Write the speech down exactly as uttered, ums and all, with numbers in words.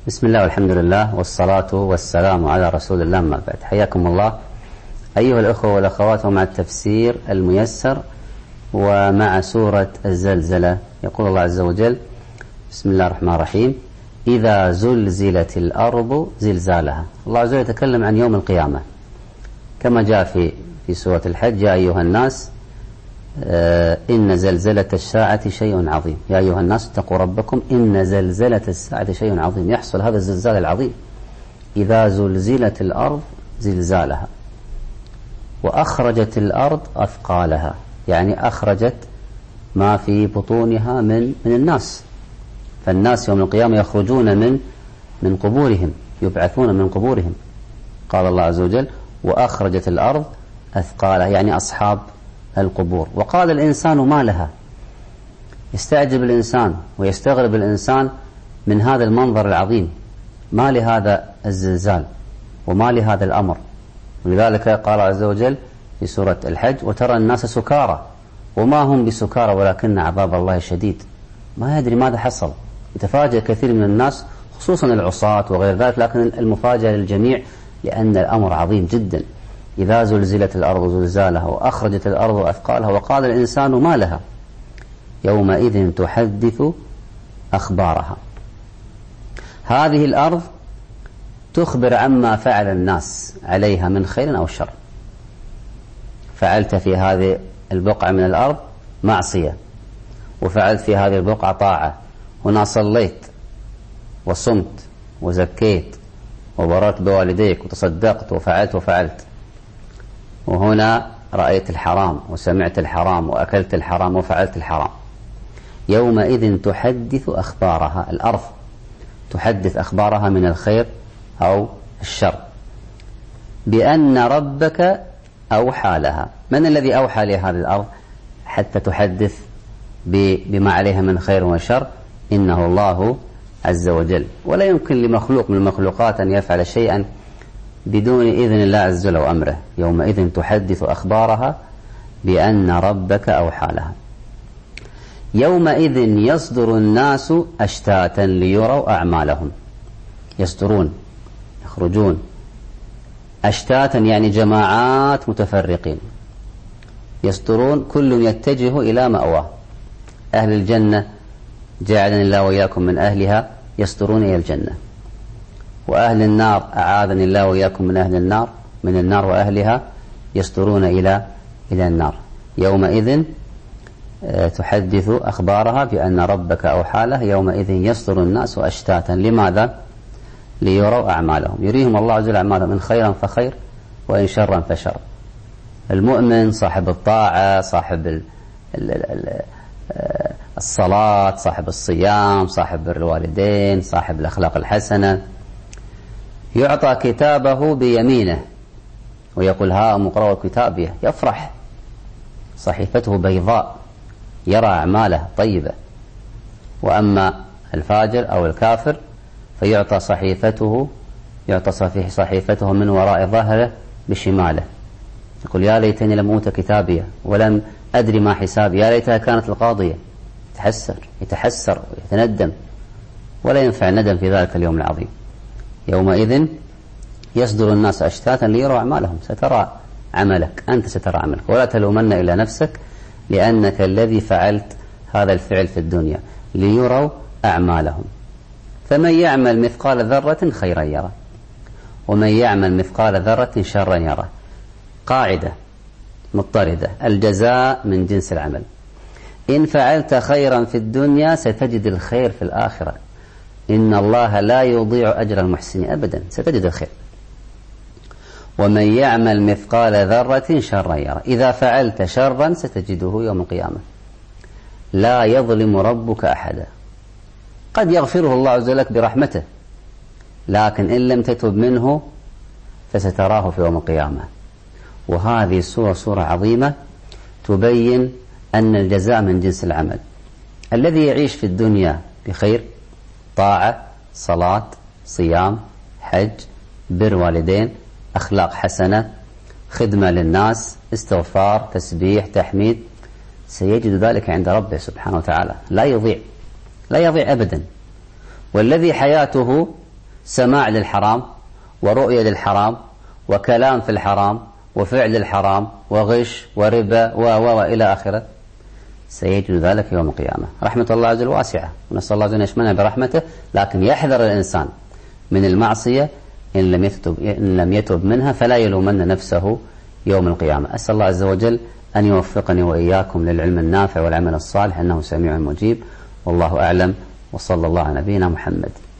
بسم الله والحمد لله والصلاة والسلام على رسول الله، ما بعد. حياكم الله أيها الأخوة والأخوات مع التفسير الميسر ومع سورة الزلزلة. يقول الله عز وجل: بسم الله الرحمن الرحيم: إذا زلزلت الأرض زلزالها. الله عز وجل يتكلم عن يوم القيامة كما جاء في في سورة الحج: يا أيها الناس آه إن زلزلة الساعة شيء عظيم. يا أيها الناس اتقوا ربكم إن زلزلة الساعة شيء عظيم. يحصل هذا الزلزال العظيم إذا زلزلت الأرض زلزالها وأخرجت الأرض أثقالها، يعني أخرجت ما في بطونها من من الناس. فالناس يوم القيامة يخرجون من من قبورهم، يبعثون من قبورهم. قال الله عز وجل: وأخرجت الأرض أثقالها، يعني أصحاب القبور. وقال الإنسان ما لها. يستعجب الإنسان ويستغرب الإنسان من هذا المنظر العظيم، ما لهذا الزلزال وما لهذا الأمر. ولذلك قال عز وجل في سورة الحج: وترى الناس سكارى وما هم بسكارى ولكن عذاب الله شديد. ما يدري ماذا حصل. يتفاجأ كثير من الناس خصوصا العصاة وغير ذلك، لكن المفاجأة للجميع لأن الأمر عظيم جدا. إذا زلزلت الأرض زلزالها وأخرجت الأرض أثقالها وقال الإنسان ما لها يومئذ تحدث أخبارها. هذه الأرض تخبر عما فعل الناس عليها من خير أو شر. فعلت في هذه البقعة من الأرض معصية، وفعلت في هذه البقعة طاعة. هنا صليت وصمت وزكيت وبررت بوالديك وتصدقت وفعلت وفعلت. وهنا رأيت الحرام وسمعت الحرام وأكلت الحرام وفعلت الحرام. يومئذ تحدث أخبارها. الأرض تحدث أخبارها من الخير أو الشر بأن ربك أوحى لها. من الذي أوحى لهذه الأرض حتى تحدث بما عليها من خير وشر؟ إنه الله عز وجل. ولا يمكن لمخلوق من المخلوقات أن يفعل شيئا بدون إذن الله عز وجل وأمره. يومئذ تحدث أخبارها بأن ربك أوحى لها. يومئذ يصدر الناس أشتاتا ليروا أعمالهم. يصدرون، يخرجون أشتاتا، يعني جماعات متفرقين. يصدرون، كل يتجه إلى مأواه. أهل الجنة جعلني الله وإياكم من أهلها يصدرون إلى الجنة، وأهل النار أعاذني الله وإياكم من أهل النار من النار وأهلها يصدرون إلى إلى النار. يومئذ تحدث أخبارها بأن ربك أوحى له. يومئذ يصدر الناس أشتاتا. لماذا؟ ليروا أعمالهم. يريهم الله عز وجل أعمالهم، إن خيرا فخير وإن شرا فشر. المؤمن صاحب الطاعة، صاحب ال ال ال الصلاة، صاحب الصيام، صاحب الوالدين، صاحب الأخلاق الحسنة، يعطى كتابه بيمينه ويقول: ها مقرأ كتابي. يفرح، صحيفته بيضاء، يرى أعماله طيبة. وأما الفاجر أو الكافر فيعطى صحيفته يعطى صحيفته من وراء ظهره بشماله. يقول: يا ليتني لم أوت كتابي ولم أدري ما حسابي، يا ليتها كانت القاضية. يتحسر يتحسر ويتندم، ولا ينفع الندم في ذلك اليوم العظيم. يومئذ يصدر الناس أشتاتا ليروا أعمالهم. سترى عملك، أنت سترى عملك، ولا تلومن إلى نفسك لأنك الذي فعلت هذا الفعل في الدنيا. ليروا أعمالهم. فمن يعمل مثقال ذرة خيرا يره ومن يعمل مثقال ذرة شرا يره. قاعدة مضطردة: الجزاء من جنس العمل. إن فعلت خيرا في الدنيا ستجد الخير في الآخرة. إن الله لا يضيع أجر المحسنين أبدا، ستجد الخير. ومن يعمل مثقال ذرة شرا يره. إذا فعلت شرا ستجده يوم القيامة. لا يظلم ربك أحدا. قد يغفره الله عز وجل برحمته، لكن إن لم تتب منه فستراه في يوم القيامة. وهذه السورة سورة عظيمة تبين أن الجزاء من جنس العمل. الذي يعيش في الدنيا بخير، طاعة، صلاة، صيام، حج، بر والدين، أخلاق حسنة، خدمة للناس، استغفار، تسبيح، تحميد، سيجد ذلك عند ربه سبحانه وتعالى. لا يضيع لا يضيع أبدا. والذي حياته سماع للحرام ورؤية للحرام وكلام في الحرام وفعل الحرام وغش وربا و و إلى آخره، سيجد ذلك يوم القيامة. رحمة الله عز وجل واسعة، ونسأل الله أن يشملنا برحمته، لكن يحذر الإنسان من المعصية إن لم يتب, إن لم يتب منها فلا يلومن نفسه يوم القيامة. أسأل الله عز وجل أن يوفقني وإياكم للعلم النافع والعمل الصالح، إنه سميع مجيب. والله أعلم، وصلى الله على نبينا محمد.